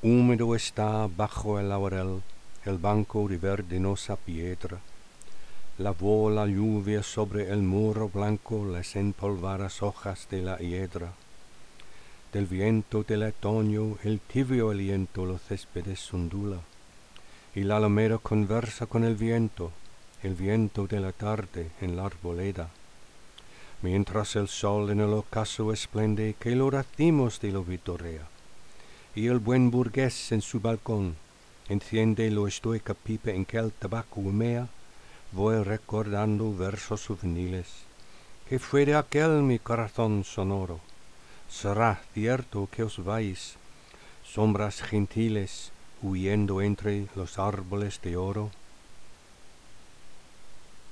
Húmedo está bajo el laurel el banco de verdinosa piedra. Lavó la lluvia sobre el muro blanco las empolvadas hojas de la hiedra. Del viento del otoño el tibio aliento los céspedes ondula, y la alameda conversa con el viento de la tarde en la arboleda. Mientras el sol en el ocaso esplende, que los racimos de lo vitorea, y el buen burgués en su balcón enciende lo estoica pipa en que el tabaco humea, voy recordando versos juveniles. ¿Qué fue de aquel mi corazón sonoro? ¿Será cierto que os vais, sombras gentiles, huyendo entre los árboles de oro?